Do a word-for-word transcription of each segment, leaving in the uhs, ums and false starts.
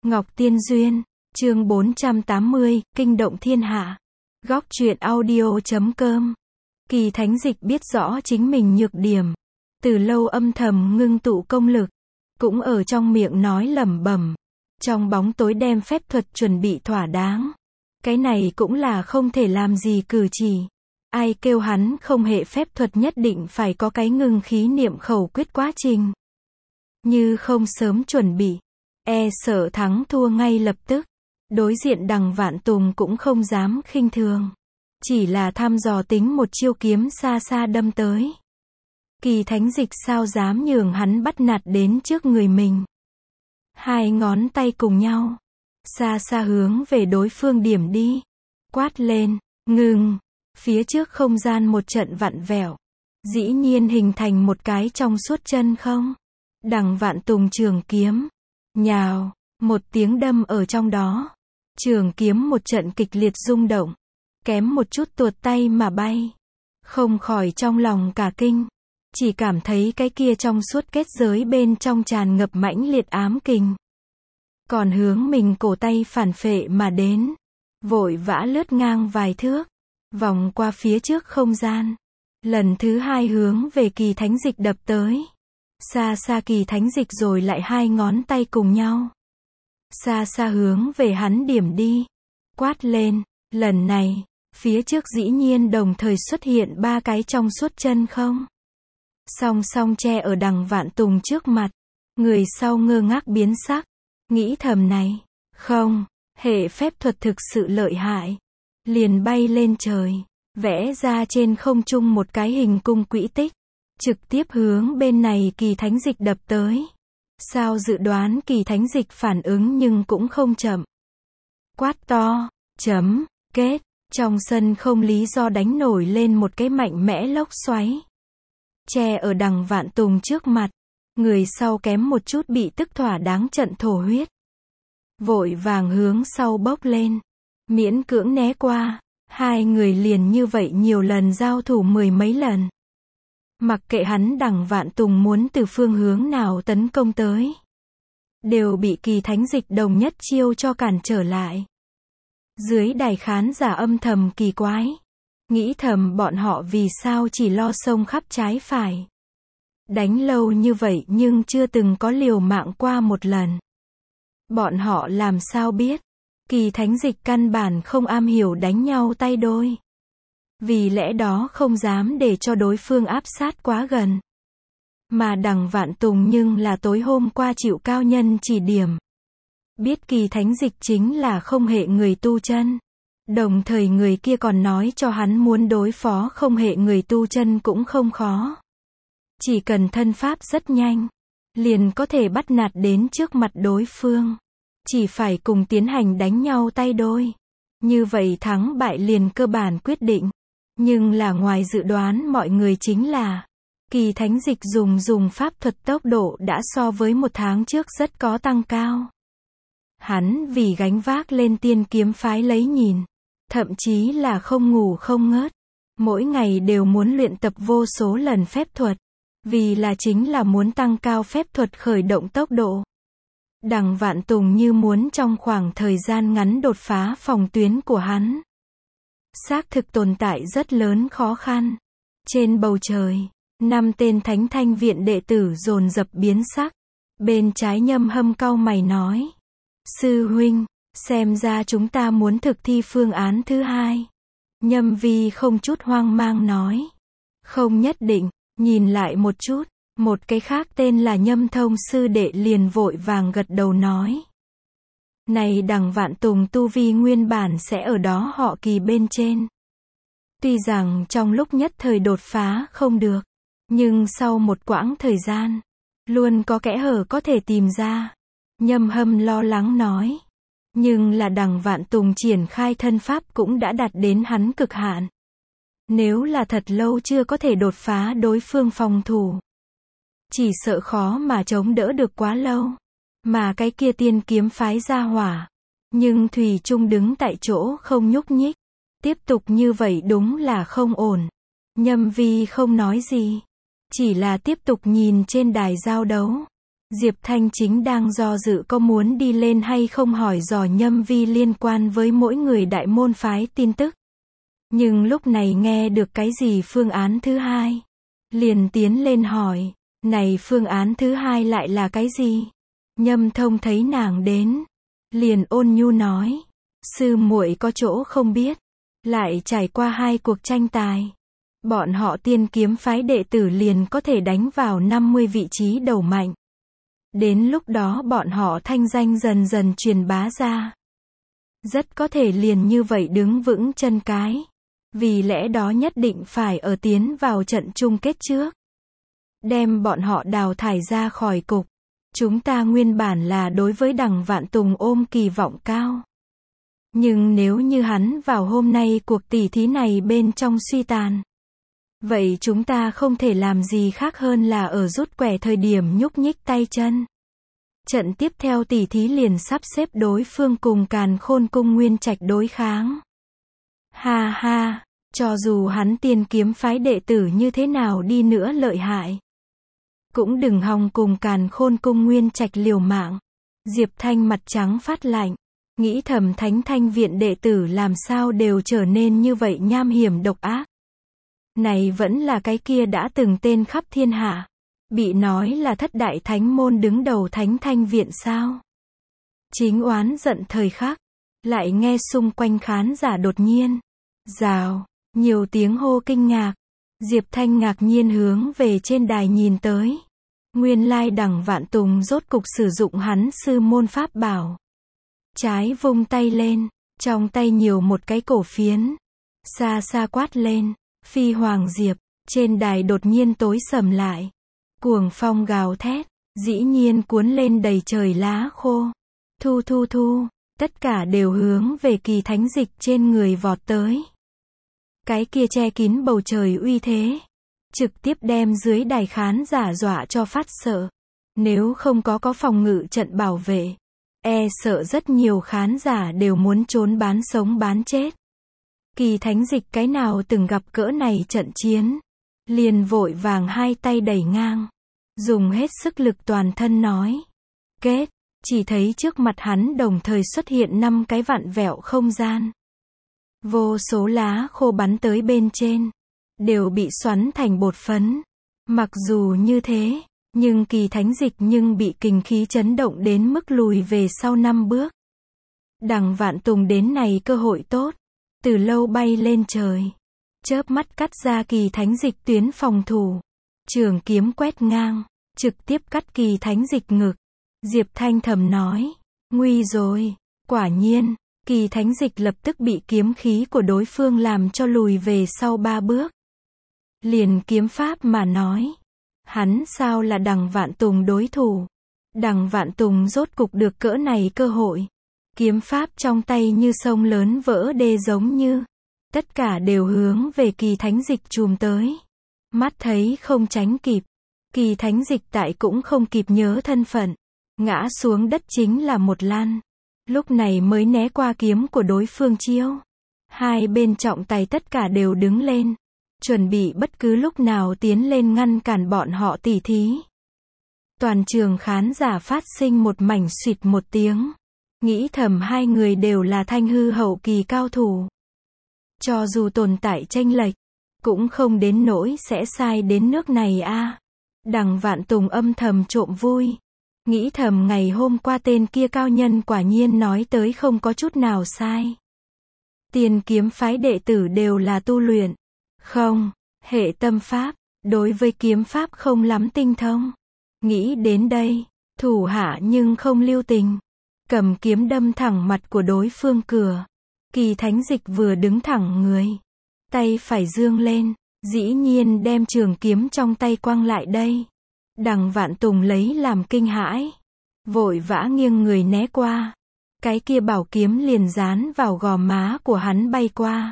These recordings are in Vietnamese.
Ngọc Tiên Duyên, chương bốn trăm tám mươi, kinh động thiên hạ. Góc truyện audio chấm com. Kỳ Thánh Dịch biết rõ chính mình nhược điểm, từ lâu âm thầm ngưng tụ công lực, cũng ở trong miệng nói lẩm bẩm, trong bóng tối đem phép thuật chuẩn bị thỏa đáng. Cái này cũng là không thể làm gì cử chỉ. Ai kêu hắn không hệ phép thuật nhất định phải có cái ngưng khí niệm khẩu quyết quá trình. Như không sớm chuẩn bị, e sợ thắng thua ngay lập tức. Đối diện Đằng Vạn Tùng cũng không dám khinh thường, chỉ là thăm dò tính một chiêu kiếm xa xa đâm tới. Kỳ Thánh Dịch sao dám nhường hắn bắt nạt đến trước người mình. Hai ngón tay cùng nhau, xa xa hướng về đối phương điểm đi. Quát lên, ngừng. Phía trước không gian một trận vặn vẹo, dĩ nhiên hình thành một cái trong suốt chân không. Đằng Vạn Tùng trường kiếm, nhào, một tiếng đâm ở trong đó. Trường kiếm một trận kịch liệt rung động, kém một chút tuột tay mà bay. Không khỏi trong lòng cả kinh, chỉ cảm thấy cái kia trong suốt kết giới bên trong tràn ngập mãnh liệt ám kình. Còn hướng mình cổ tay phản phệ mà đến, vội vã lướt ngang vài thước, vòng qua phía trước không gian. Lần thứ hai hướng về Kỳ Thánh Dịch đập tới. Xa xa Kỳ Thánh Dịch rồi lại hai ngón tay cùng nhau, xa xa hướng về hắn điểm đi. Quát lên, lần này, phía trước dĩ nhiên đồng thời xuất hiện ba cái trong suốt chân không. Song song che ở Đằng Vạn Tùng trước mặt. Người sau ngơ ngác biến sắc, nghĩ thầm này, không, hệ phép thuật thực sự lợi hại. Liền bay lên trời, vẽ ra trên không trung một cái hình cung quỹ tích, trực tiếp hướng bên này Kỳ Thánh Dịch đập tới. Sao dự đoán Kỳ Thánh Dịch phản ứng nhưng cũng không chậm. Quát to, chấm, kết, trong sân không lý do đánh nổi lên một cái mạnh mẽ lốc xoáy. Che ở Đằng Vạn Tùng trước mặt, người sau kém một chút bị tức thỏa đáng trận thổ huyết. Vội vàng hướng sau bốc lên, miễn cưỡng né qua. Hai người liền như vậy nhiều lần giao thủ mười mấy lần. Mặc kệ hắn Đằng Vạn Tùng muốn từ phương hướng nào tấn công tới, đều bị Kỳ Thánh Dịch đồng nhất chiêu cho cản trở lại. Dưới đài khán giả âm thầm kỳ quái, nghĩ thầm bọn họ vì sao chỉ lo xông khắp trái phải. Đánh lâu như vậy nhưng chưa từng có liều mạng qua một lần. Bọn họ làm sao biết, Kỳ Thánh Dịch căn bản không am hiểu đánh nhau tay đôi. Vì lẽ đó không dám để cho đối phương áp sát quá gần. Mà Đằng Vạn Tùng nhưng là tối hôm qua chịu cao nhân chỉ điểm, biết Kỳ Thánh Dịch chính là không hệ người tu chân. Đồng thời người kia còn nói cho hắn muốn đối phó không hệ người tu chân cũng không khó. Chỉ cần thân pháp rất nhanh, liền có thể bắt nạt đến trước mặt đối phương. Chỉ phải cùng tiến hành đánh nhau tay đôi. Như vậy thắng bại liền cơ bản quyết định. Nhưng là ngoài dự đoán mọi người chính là, Kỳ Thánh Dịch dùng dùng pháp thuật tốc độ đã so với một tháng trước rất có tăng cao. Hắn vì gánh vác lên tiên kiếm phái lấy nhìn, thậm chí là không ngủ không ngớt. Mỗi ngày đều muốn luyện tập vô số lần phép thuật. Vì là chính là muốn tăng cao phép thuật khởi động tốc độ. Đằng Vạn Tùng như muốn trong khoảng thời gian ngắn đột phá phòng tuyến của hắn. Xác thực tồn tại rất lớn khó khăn. Trên bầu trời, năm tên Thánh Thanh Viện đệ tử dồn dập biến sắc. Bên trái Nhâm Hâm cau mày nói, sư huynh, xem ra chúng ta muốn thực thi phương án thứ hai. Nhâm Vi không chút hoang mang nói, không nhất định. Nhìn lại một chút, một cái khác tên là Nhâm Thông sư đệ liền vội vàng gật đầu nói, này Đằng Vạn Tùng tu vi nguyên bản sẽ ở đó họ Kỳ bên trên. Tuy rằng trong lúc nhất thời đột phá không được, nhưng sau một quãng thời gian, luôn có kẽ hở có thể tìm ra. Nhâm Hâm lo lắng nói, nhưng là Đằng Vạn Tùng triển khai thân pháp cũng đã đạt đến hắn cực hạn. Nếu là thật lâu chưa có thể đột phá đối phương phòng thủ, chỉ sợ khó mà chống đỡ được quá lâu. Mà cái kia tiên kiếm phái ra hỏa, nhưng thủy chung đứng tại chỗ không nhúc nhích. Tiếp tục như vậy đúng là không ổn. Nhâm Vi không nói gì, chỉ là tiếp tục nhìn trên đài giao đấu. Diệp Thanh chính đang do dự có muốn đi lên hay không hỏi dò Nhâm Vi liên quan với mỗi người đại môn phái tin tức. Nhưng lúc này nghe được cái gì phương án thứ hai. Liền tiến lên hỏi, này phương án thứ hai lại là cái gì? Nhâm Thông thấy nàng đến. Liền ôn nhu nói, sư muội có chỗ không biết. Lại trải qua hai cuộc tranh tài. Bọn họ tiên kiếm phái đệ tử liền có thể đánh vào năm mươi vị trí đầu mạnh. Đến lúc đó bọn họ thanh danh dần dần truyền bá ra. Rất có thể liền như vậy đứng vững chân cái. Vì lẽ đó nhất định phải ở tiến vào trận chung kết trước. Đem bọn họ đào thải ra khỏi cục. Chúng ta nguyên bản là đối với Đằng Vạn Tùng ôm kỳ vọng cao. Nhưng nếu như hắn vào hôm nay cuộc tỉ thí này bên trong suy tàn. Vậy chúng ta không thể làm gì khác hơn là ở rút quẻ thời điểm nhúc nhích tay chân. Trận tiếp theo tỉ thí liền sắp xếp đối phương cùng Càn Khôn Cung Nguyên Trạch đối kháng. Ha ha, cho dù hắn tiên kiếm phái đệ tử như thế nào đi nữa lợi hại. Cũng đừng hòng cùng Càn Khôn Cung Nguyên Trạch liều mạng. Diệp Thanh mặt trắng phát lạnh. Nghĩ thầm Thánh Thanh viện đệ tử làm sao đều trở nên như vậy nham hiểm độc ác. Này vẫn là cái kia đã từng tên khắp thiên hạ. Bị nói là thất đại thánh môn đứng đầu Thánh Thanh viện sao. Chính oán giận thời khắc. Lại nghe xung quanh khán giả đột nhiên. Rào, nhiều tiếng hô kinh ngạc. Diệp Thanh ngạc nhiên hướng về trên đài nhìn tới. Nguyên lai Đằng Vạn Tùng rốt cục sử dụng hắn sư môn pháp bảo. Trái vung tay lên, trong tay nhiều một cái cổ phiến. Xa xa quát lên, Phi Hoàng Diệp, trên đài đột nhiên tối sầm lại. Cuồng phong gào thét, dĩ nhiên cuốn lên đầy trời lá khô. Thu thu thu, tất cả đều hướng về Kỳ Thánh Dịch trên người vọt tới. Cái kia che kín bầu trời uy thế. Trực tiếp đem dưới đài khán giả dọa cho phát sợ. Nếu không có có phòng ngự trận bảo vệ. E sợ rất nhiều khán giả đều muốn trốn bán sống bán chết. Kỳ Thánh Dịch cái nào từng gặp cỡ này trận chiến. Liền vội vàng hai tay đẩy ngang. Dùng hết sức lực toàn thân nói. Kết, chỉ thấy trước mặt hắn đồng thời xuất hiện năm cái vặn vẹo không gian. Vô số lá khô bắn tới bên trên. Đều bị xoắn thành bột phấn. Mặc dù như thế, nhưng Kỳ Thánh Dịch nhưng bị kình khí chấn động đến mức lùi về sau năm bước. Đằng Vạn Tùng đến này cơ hội tốt. Từ lâu bay lên trời. Chớp mắt cắt ra Kỳ Thánh Dịch tuyến phòng thủ. Trường kiếm quét ngang. Trực tiếp cắt Kỳ Thánh Dịch ngực. Diệp Thanh thầm nói. Nguy rồi. Quả nhiên, Kỳ Thánh Dịch lập tức bị kiếm khí của đối phương làm cho lùi về sau ba bước. Liền kiếm pháp mà nói. Hắn sao là Đằng Vạn Tùng đối thủ. Đằng Vạn Tùng rốt cục được cỡ này cơ hội. Kiếm pháp trong tay như sông lớn vỡ đê giống như. Tất cả đều hướng về Kỳ Thánh Dịch chùm tới. Mắt thấy không tránh kịp. Kỳ Thánh Dịch tại cũng không kịp nhớ thân phận. Ngã xuống đất chính là một lan. Lúc này mới né qua kiếm của đối phương chiêu. Hai bên trọng tài tất cả đều đứng lên. Chuẩn bị bất cứ lúc nào tiến lên ngăn cản bọn họ tỉ thí. Toàn trường khán giả phát sinh một mảnh xịt một tiếng. Nghĩ thầm hai người đều là thanh hư hậu kỳ cao thủ. Cho dù tồn tại chênh lệch, cũng không đến nỗi sẽ sai đến nước này a. À. Đằng Vạn Tùng âm thầm trộm vui. Nghĩ thầm ngày hôm qua tên kia cao nhân quả nhiên nói tới không có chút nào sai. Tiên kiếm phái đệ tử đều là tu luyện. Không, hệ tâm pháp, đối với kiếm pháp không lắm tinh thông. Nghĩ đến đây, thủ hạ nhưng không lưu tình. Cầm kiếm đâm thẳng mặt của đối phương cửa. Kỳ Thánh Dịch vừa đứng thẳng người. Tay phải dương lên, dĩ nhiên đem trường kiếm trong tay quăng lại đây. Đằng Vạn Tùng lấy làm kinh hãi. Vội vã nghiêng người né qua. Cái kia bảo kiếm liền dán vào gò má của hắn bay qua.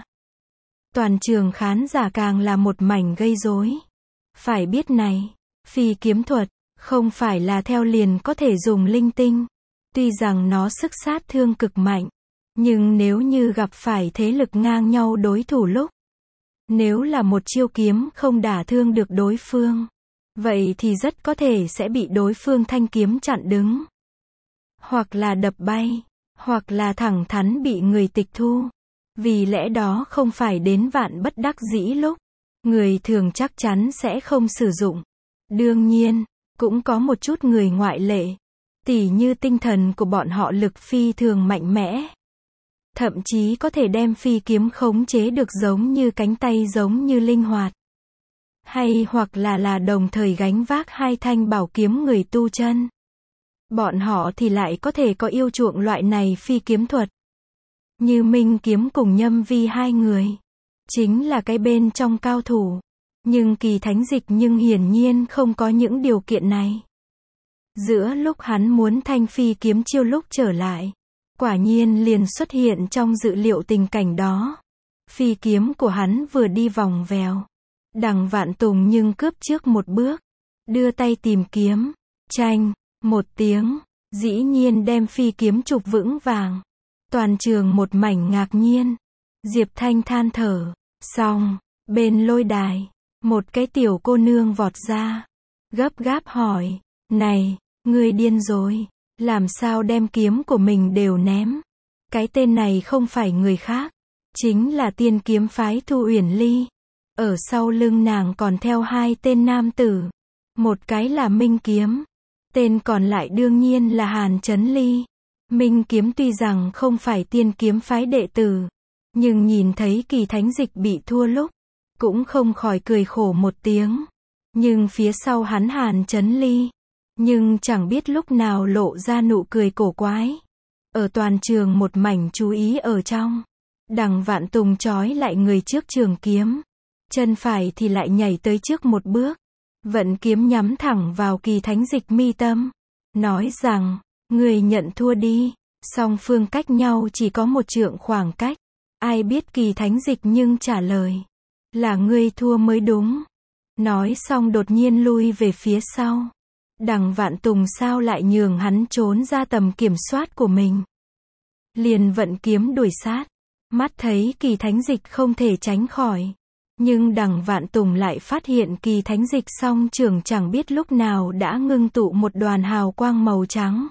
Toàn trường khán giả càng là một mảnh gây rối. Phải biết này, phi kiếm thuật, không phải là theo liền có thể dùng linh tinh. Tuy rằng nó sức sát thương cực mạnh, nhưng nếu như gặp phải thế lực ngang nhau đối thủ lúc, nếu là một chiêu kiếm không đả thương được đối phương, vậy thì rất có thể sẽ bị đối phương thanh kiếm chặn đứng. Hoặc là đập bay, hoặc là thẳng thắn bị người tịch thu. Vì lẽ đó không phải đến vạn bất đắc dĩ lúc, người thường chắc chắn sẽ không sử dụng. Đương nhiên, cũng có một chút người ngoại lệ. Tỉ như tinh thần của bọn họ lực phi thường mạnh mẽ. Thậm chí có thể đem phi kiếm khống chế được giống như cánh tay giống như linh hoạt. Hay hoặc là là đồng thời gánh vác hai thanh bảo kiếm người tu chân. Bọn họ thì lại có thể có yêu chuộng loại này phi kiếm thuật. Như Minh Kiếm cùng Nhâm Vi hai người. Chính là cái bên trong cao thủ. Nhưng Kỳ Thánh Dịch nhưng hiển nhiên không có những điều kiện này. Giữa lúc hắn muốn thanh phi kiếm chiêu lúc trở lại. Quả nhiên liền xuất hiện trong dự liệu tình cảnh đó. Phi kiếm của hắn vừa đi vòng vèo. Đằng Vạn Tùng nhưng cướp trước một bước. Đưa tay tìm kiếm. Chanh, một tiếng. Dĩ nhiên đem phi kiếm chụp vững vàng. Toàn trường một mảnh ngạc nhiên. Diệp Thanh than thở. Xong, bên lôi đài. Một cái tiểu cô nương vọt ra. Gấp gáp hỏi. Này, ngươi điên rồi. Làm sao đem kiếm của mình đều ném. Cái tên này không phải người khác. Chính là tiên kiếm phái Thu Uyển Ly. Ở sau lưng nàng còn theo hai tên nam tử. Một cái là Minh Kiếm. Tên còn lại đương nhiên là Hàn Chấn Ly. Minh Kiếm tuy rằng không phải tiên kiếm phái đệ tử. Nhưng nhìn thấy Kỳ Thánh Dịch bị thua lúc. Cũng không khỏi cười khổ một tiếng. Nhưng phía sau hắn Hàn Chấn Ly. Nhưng chẳng biết lúc nào lộ ra nụ cười cổ quái. Ở toàn trường một mảnh chú ý ở trong. Đằng Vạn Tùng trói lại người trước trường kiếm. Chân phải thì lại nhảy tới trước một bước. Vận kiếm nhắm thẳng vào Kỳ Thánh Dịch mi tâm. Nói rằng, người nhận thua đi. Song phương cách nhau chỉ có một trượng khoảng cách. Ai biết Kỳ Thánh Dịch nhưng trả lời. Là ngươi thua mới đúng. Nói xong đột nhiên lui về phía sau. Đằng Vạn Tùng sao lại nhường hắn trốn ra tầm kiểm soát của mình. Liền vận kiếm đuổi sát. Mắt thấy Kỳ Thánh Dịch không thể tránh khỏi. Nhưng đằng Vạn Tùng lại phát hiện Kỳ Thánh Dịch song trường chẳng biết lúc nào đã ngưng tụ một đoàn hào quang màu trắng.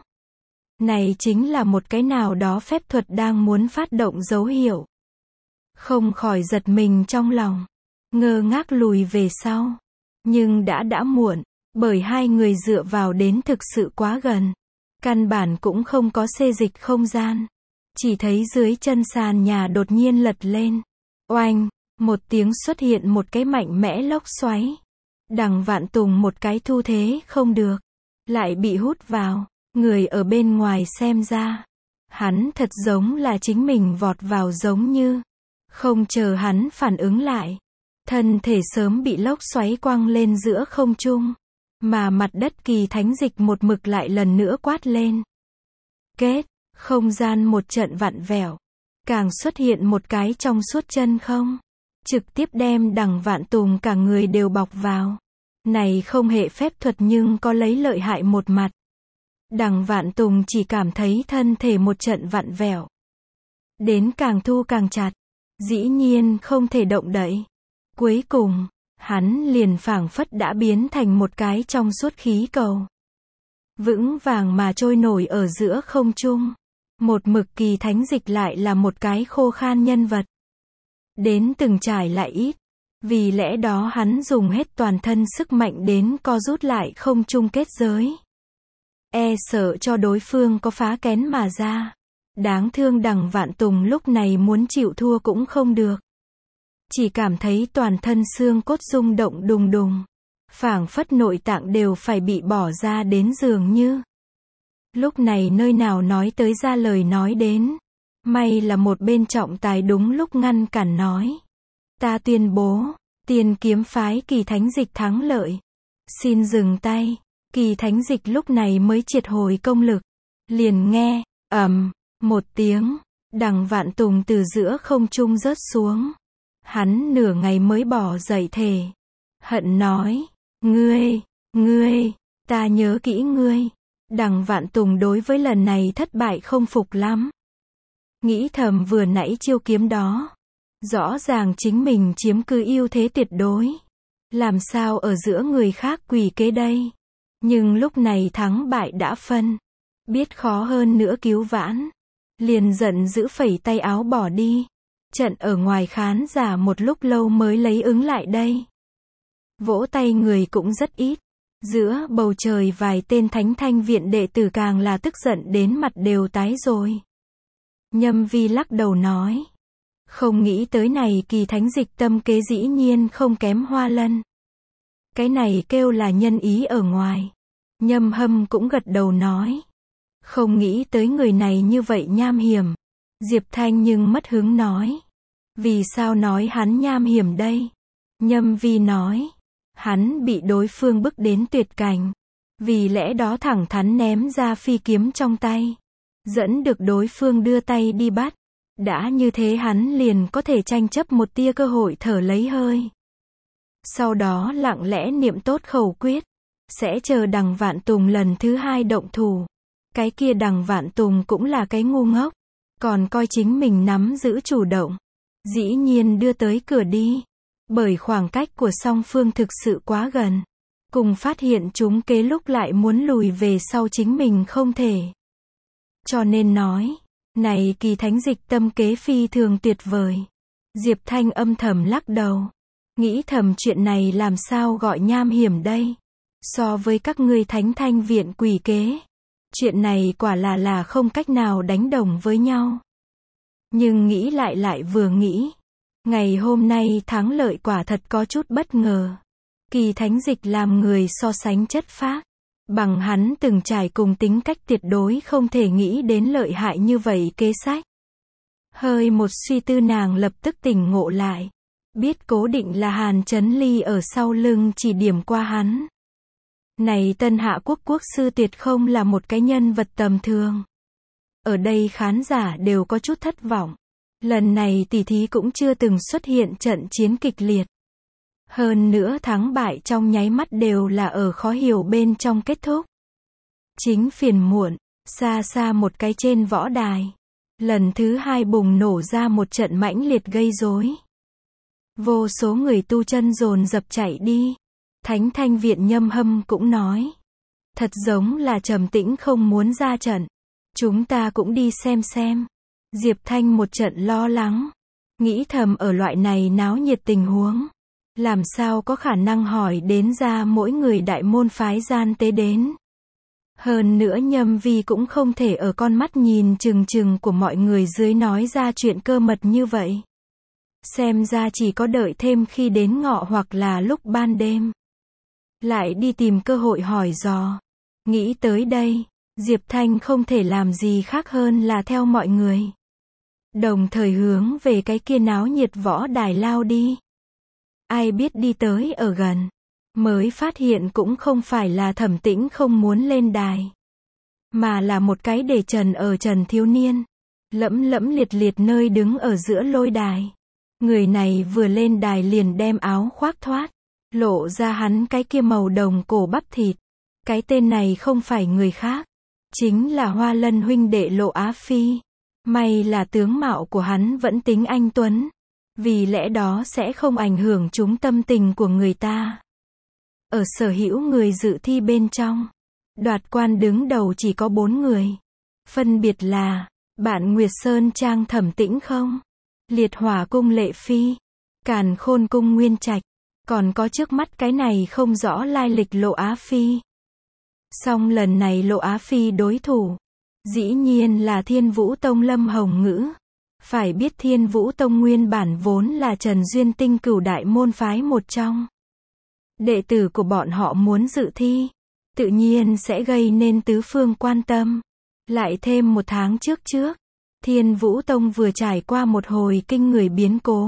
Này chính là một cái nào đó phép thuật đang muốn phát động dấu hiệu. Không khỏi giật mình trong lòng. Ngơ ngác lùi về sau. Nhưng đã đã muộn. Bởi hai người dựa vào đến thực sự quá gần. Căn bản cũng không có xê dịch không gian. Chỉ thấy dưới chân sàn nhà đột nhiên lật lên. Oanh, một tiếng xuất hiện một cái mạnh mẽ lốc xoáy. Đằng Vạn Tùng một cái thu thế không được. Lại bị hút vào. Người ở bên ngoài xem ra. Hắn thật giống là chính mình vọt vào giống như. Không chờ hắn phản ứng lại. Thân thể sớm bị lốc xoáy quăng lên giữa không trung. Mà mặt đất Kỳ Thánh Dịch một mực lại lần nữa quát lên. Kết, không gian một trận vặn vẹo. Càng xuất hiện một cái trong suốt chân không. Trực tiếp đem đằng Vạn Tùng cả người đều bọc vào. Này không hệ phép thuật nhưng có lấy lợi hại một mặt. Đằng Vạn Tùng chỉ cảm thấy thân thể một trận vặn vẹo. Đến càng thu càng chặt. Dĩ nhiên không thể động đậy. Cuối cùng, hắn liền phảng phất đã biến thành một cái trong suốt khí cầu. Vững vàng mà trôi nổi ở giữa không trung. Một mực Kỳ Thánh Dịch lại là một cái khô khan nhân vật. Đến từng trải lại ít. Vì lẽ đó hắn dùng hết toàn thân sức mạnh đến co rút lại không trung kết giới. E sợ cho đối phương có phá kén mà ra. Đáng thương đằng Vạn Tùng lúc này muốn chịu thua cũng không được. Chỉ cảm thấy toàn thân xương cốt rung động đùng đùng. Phảng phất nội tạng đều phải bị bỏ ra đến dường như. Lúc này nơi nào nói tới ra lời nói đến. May là một bên trọng tài đúng lúc ngăn cản nói. Ta tuyên bố, tiên kiếm phái Kỳ Thánh Dịch thắng lợi. Xin dừng tay. Kỳ Thánh Dịch lúc này mới triệt hồi công lực. Liền nghe, ầm, một tiếng, đằng Vạn Tùng từ giữa không trung rớt xuống. Hắn nửa ngày mới bỏ dậy thề. Hận nói, ngươi, ngươi, ta nhớ kỹ ngươi. Đằng Vạn Tùng đối với lần này thất bại không phục lắm. Nghĩ thầm vừa nãy chiêu kiếm đó. Rõ ràng chính mình chiếm cứ ưu thế tuyệt đối. Làm sao ở giữa người khác quỳ kế đây? Nhưng lúc này thắng bại đã phân. Biết khó hơn nữa cứu vãn. Liền giận dữ phẩy tay áo bỏ đi. Trận ở ngoài khán giả một lúc lâu mới lấy ứng lại đây. Vỗ tay người cũng rất ít. Giữa bầu trời vài tên thánh thanh viện đệ tử càng là tức giận đến mặt đều tái rồi. Nhâm Vi lắc đầu nói. Không nghĩ tới này kỳ thánh dịch tâm kế dĩ nhiên không kém Hoa Lân. Cái này kêu là nhân ý ở ngoài. Nhâm Hâm cũng gật đầu nói. Không nghĩ tới người này như vậy nham hiểm. Diệp Thanh nhưng mất hứng nói. Vì sao nói hắn nham hiểm đây? Nhâm Vi nói. Hắn bị đối phương bức đến tuyệt cảnh. Vì lẽ đó thẳng thắn ném ra phi kiếm trong tay. Dẫn được đối phương đưa tay đi bắt. Đã như thế hắn liền có thể tranh chấp một tia cơ hội thở lấy hơi. Sau đó lặng lẽ niệm tốt khẩu quyết. Sẽ chờ Đằng Vạn Tùng lần thứ hai động thủ. Cái kia Đằng Vạn Tùng cũng là cái ngu ngốc. Còn coi chính mình nắm giữ chủ động. Dĩ nhiên đưa tới cửa đi. Bởi khoảng cách của song phương thực sự quá gần. Cùng phát hiện chúng kế lúc lại muốn lùi về sau chính mình không thể. Cho nên nói. Này kỳ thánh dịch tâm kế phi thường tuyệt vời. Diệp Thanh âm thầm lắc đầu. Nghĩ thầm chuyện này làm sao gọi nham hiểm đây. So với các ngươi thánh thanh viện quỷ kế. Chuyện này quả là là không cách nào đánh đồng với nhau. Nhưng nghĩ lại lại vừa nghĩ. Ngày hôm nay thắng lợi quả thật có chút bất ngờ. Kỳ thánh dịch làm người so sánh chất phác. Bằng hắn từng trải cùng tính cách tuyệt đối không thể nghĩ đến lợi hại như vậy kế sách. Hơi một suy tư nàng lập tức tỉnh ngộ lại. Biết cố định là Hàn Chấn Ly ở sau lưng chỉ điểm qua hắn. Này Tân Hạ Quốc quốc sư tuyệt không là một cái nhân vật tầm thường. Ở đây khán giả đều có chút thất vọng. Lần này tỷ thí cũng chưa từng xuất hiện trận chiến kịch liệt. Hơn nữa thắng bại trong nháy mắt đều là ở khó hiểu bên trong kết thúc. Chính phiền muộn, xa xa một cái trên võ đài. Lần thứ hai bùng nổ ra một trận mãnh liệt gây rối. Vô số người tu chân dồn dập chạy đi. Thánh thanh viện Nhâm Hâm cũng nói. Thật giống là trầm tĩnh không muốn ra trận. Chúng ta cũng đi xem xem. Diệp Thanh một trận lo lắng. Nghĩ thầm ở loại này náo nhiệt tình huống. Làm sao có khả năng hỏi đến ra mỗi người đại môn phái gian tế đến. Hơn nữa Nhâm Vi cũng không thể ở con mắt nhìn chừng chừng của mọi người dưới nói ra chuyện cơ mật như vậy. Xem ra chỉ có đợi thêm khi đến ngọ hoặc là lúc ban đêm. Lại đi tìm cơ hội hỏi dò. Nghĩ tới đây, Diệp Thanh không thể làm gì khác hơn là theo mọi người. Đồng thời hướng về cái kia náo nhiệt võ đài lao đi. Ai biết đi tới ở gần. Mới phát hiện cũng không phải là Thẩm Tĩnh không muốn lên đài. Mà là một cái để trần ở trần thiếu niên. Lẫm lẫm liệt liệt nơi đứng ở giữa lôi đài. Người này vừa lên đài liền đem áo khoác thoát. Lộ ra hắn cái kia màu đồng cổ bắp thịt. Cái tên này không phải người khác. Chính là Hoa Lân huynh đệ Lộ Á Phi. May là tướng mạo của hắn vẫn tính anh tuấn. Vì lẽ đó sẽ không ảnh hưởng chúng tâm tình của người ta. Ở sở hữu người dự thi bên trong. Đoạt quan đứng đầu chỉ có bốn người. Phân biệt là, Bạn Nguyệt Sơn Trang Thẩm Tĩnh không? Liệt Hỏa Cung Lệ Phi. Càn Khôn Cung Nguyên Trạch. Còn có trước mắt cái này không rõ lai lịch Lộ Á Phi. Song lần này Lộ Á Phi đối thủ. Dĩ nhiên là Thiên Vũ Tông Lâm Hồng Ngữ. Phải biết Thiên Vũ Tông nguyên bản vốn là Trần Duyên Tinh cửu đại môn phái một trong. Đệ tử của bọn họ muốn dự thi. Tự nhiên sẽ gây nên tứ phương quan tâm. Lại thêm một tháng trước trước. Thiên Vũ Tông vừa trải qua một hồi kinh người biến cố.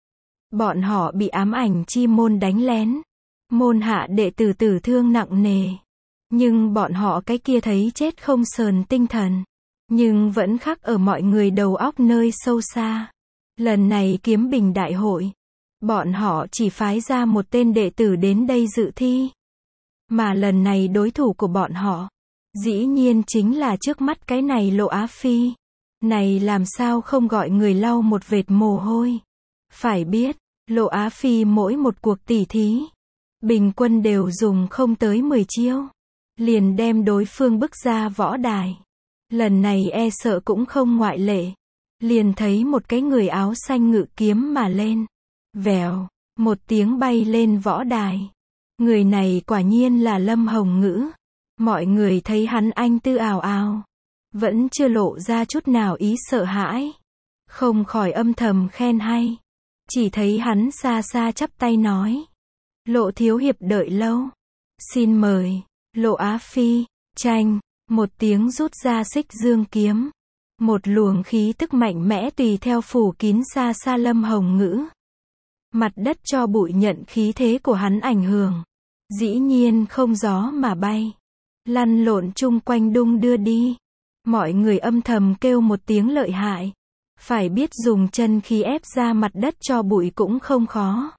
Bọn họ bị ám ảnh chi môn đánh lén. Môn hạ đệ tử tử thương nặng nề. Nhưng bọn họ cái kia thấy chết không sờn tinh thần. Nhưng vẫn khắc ở mọi người đầu óc nơi sâu xa. Lần này kiếm bình đại hội. Bọn họ chỉ phái ra một tên đệ tử đến đây dự thi. Mà lần này đối thủ của bọn họ. Dĩ nhiên chính là trước mắt cái này Lộ Á Phi. Này làm sao không gọi người lau một vệt mồ hôi. Phải biết, Lộ Á Phi mỗi một cuộc tỉ thí. bình quân đều dùng không tới mười chiêu, liền đem đối phương bức ra võ đài. Lần này e sợ cũng không ngoại lệ. Liền thấy một cái người áo xanh ngự kiếm mà lên. Vèo, một tiếng bay lên võ đài. Người này quả nhiên là Lâm Hồng Ngữ. Mọi người thấy hắn anh tư ào ào, vẫn chưa lộ ra chút nào ý sợ hãi. Không khỏi âm thầm khen hay. Chỉ thấy hắn xa xa chắp tay nói. Lộ thiếu hiệp đợi lâu. Xin mời, Lộ Á Phi, tranh, một tiếng rút ra xích dương kiếm. Một luồng khí tức mạnh mẽ tùy theo phủ kín xa xa Lâm Hồng Ngữ. Mặt đất cho bụi nhận khí thế của hắn ảnh hưởng. Dĩ nhiên không gió mà bay. Lăn lộn chung quanh đung đưa đi. Mọi người âm thầm kêu một tiếng lợi hại. Phải biết dùng chân khí ép ra mặt đất cho bụi cũng không khó.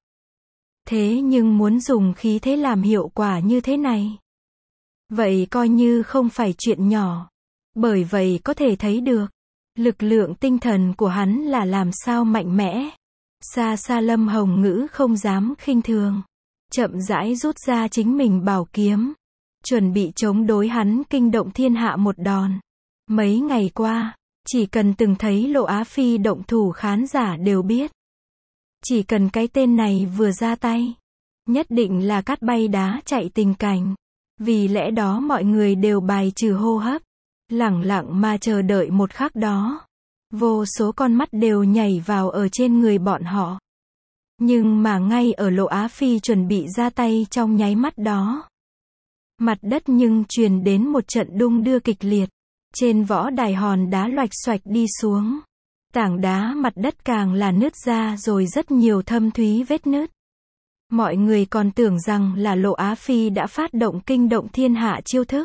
Thế nhưng muốn dùng khí thế làm hiệu quả như thế này, vậy coi như không phải chuyện nhỏ. Bởi vậy có thể thấy được, lực lượng tinh thần của hắn là làm sao mạnh mẽ. Xa xa Lâm Hồng Ngữ không dám khinh thường. Chậm rãi rút ra chính mình bảo kiếm. Chuẩn bị chống đối hắn kinh động thiên hạ một đòn. Mấy ngày qua, chỉ cần từng thấy Lộ Á Phi động thủ khán giả đều biết. Chỉ cần cái tên này vừa ra tay, nhất định là cát bay đá chạy tình cảnh. Vì lẽ đó mọi người đều bài trừ hô hấp, lẳng lặng mà chờ đợi một khắc đó. Vô số con mắt đều nhảy vào ở trên người bọn họ. Nhưng mà ngay ở Lộ Á Phi chuẩn bị ra tay trong nháy mắt đó, mặt đất nhưng truyền đến một trận đung đưa kịch liệt. Trên võ đài hòn đá loạch xoạch đi xuống. Tảng đá mặt đất càng là nứt ra rồi rất nhiều thâm thúy vết nứt. Mọi người còn tưởng rằng là Lộ Á Phi đã phát động kinh động thiên hạ chiêu thức.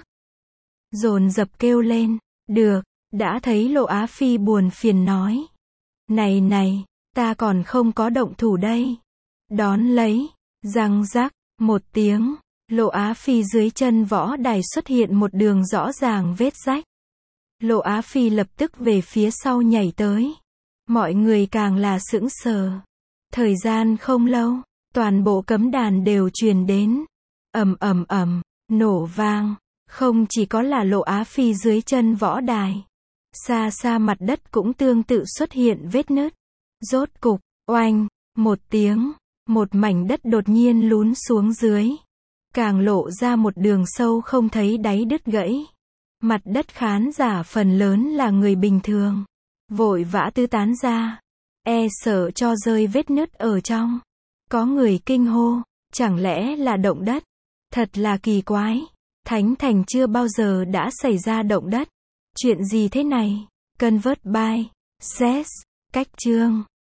Dồn dập kêu lên, được, đã thấy Lộ Á Phi buồn phiền nói. Này này, ta còn không có động thủ đây. Đón lấy, răng rắc, một tiếng, Lộ Á Phi dưới chân võ đài xuất hiện một đường rõ ràng vết rách. Lộ Á Phi lập tức về phía sau nhảy tới. Mọi người càng là sững sờ. Thời gian không lâu, toàn bộ cấm đàn đều truyền đến. Ầm ầm ầm, nổ vang. Không chỉ có là Lộ Á Phi dưới chân võ đài. Xa xa mặt đất cũng tương tự xuất hiện vết nứt. Rốt cục, oanh, một tiếng, một mảnh đất đột nhiên lún xuống dưới. Càng lộ ra một đường sâu không thấy đáy đứt gãy. Mặt đất khán giả phần lớn là người bình thường. Vội vã tứ tán ra. E sợ cho rơi vết nứt ở trong. Có người kinh hô. Chẳng lẽ là động đất? Thật là kỳ quái. Thánh thành chưa bao giờ đã xảy ra động đất. Chuyện gì thế này? Convert by. Zest. Cách chương.